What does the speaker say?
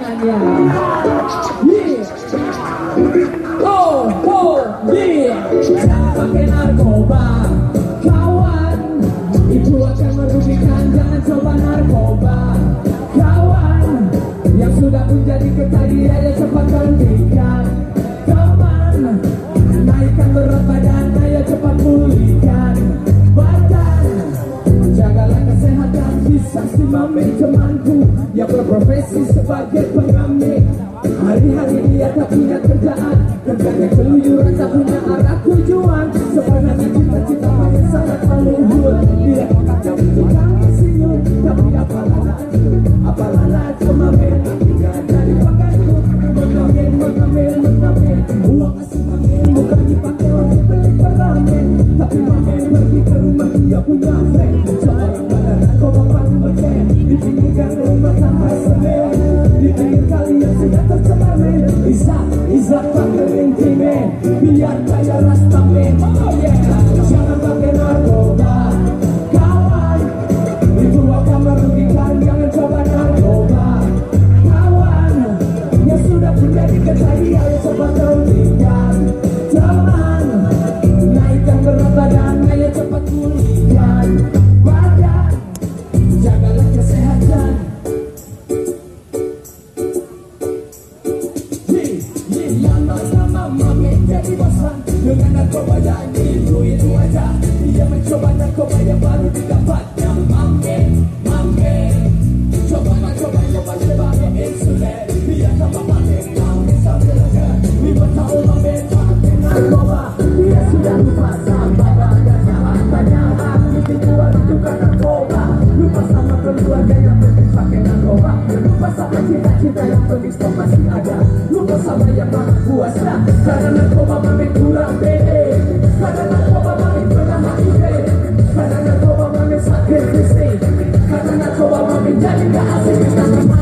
tangannya. Yeah. Oh, yeah. Jangan pakai narkoba, kawan. Itu akan merugikan, jangan coba narkoba, kawan. Yang sudah menjadi ketagihan ya cepat hentikan, teman. Naikkan berat badan, ayo cepat pulihkan badan. Jagalah kesehatan, bisa si mami temanku yang berprofesi sebagai pengamen. Hari-hari dia tak punya kerjaan, kerjanya keluyuran, tak punya arah tujuan. Sebenarnya cita-cita mami sangat meluhur. Dia kakaknya tukang senyum, tapi apalah laju mami. Tidak jadi pakaiku, mengamen. Uang asli mami bukan dipakai untuk beli peramen, tapi mami pergi ke rumah dia punya friend. Seorang badan kau bapak beken di pinggir rumah tanpa semen. Di pinggir kali yang sudah tercemar men. Iza pakai rinci men, biar kaya rasta men. Oh yeah. Jangan pakai narkoba, kawan. Itu akan merugikan, jangan coba narkoba, kawan. Yang sudah menjadi ketagihan ayo cepat hentikan, teman. Naikkan berat badan, ayo cepat pulihkan badan. Jagalah kesehatan. Lama-lama mami jadi bosan dengan narkoba dan itu aja. Dia mencoba narkoba yang baru didapatnya. Mami coba sebagai insulin. Dia tambah mami sambil aja 5 tahun mami pakai narkoba. Dia sudah lupa sama badannya, hartanya habis dijual juga narkoba. Lupa sama keluarga yang penting pakai narkoba. Lupa sama cita-cita yang penting stop masih ada. Lupa sama yang maha kuasa, karena narkoba mami kurang pede. Karena narkoba mami pernah HIV. Karena narkoba mami sakit fisik. Karena narkoba mami jadi gak asik.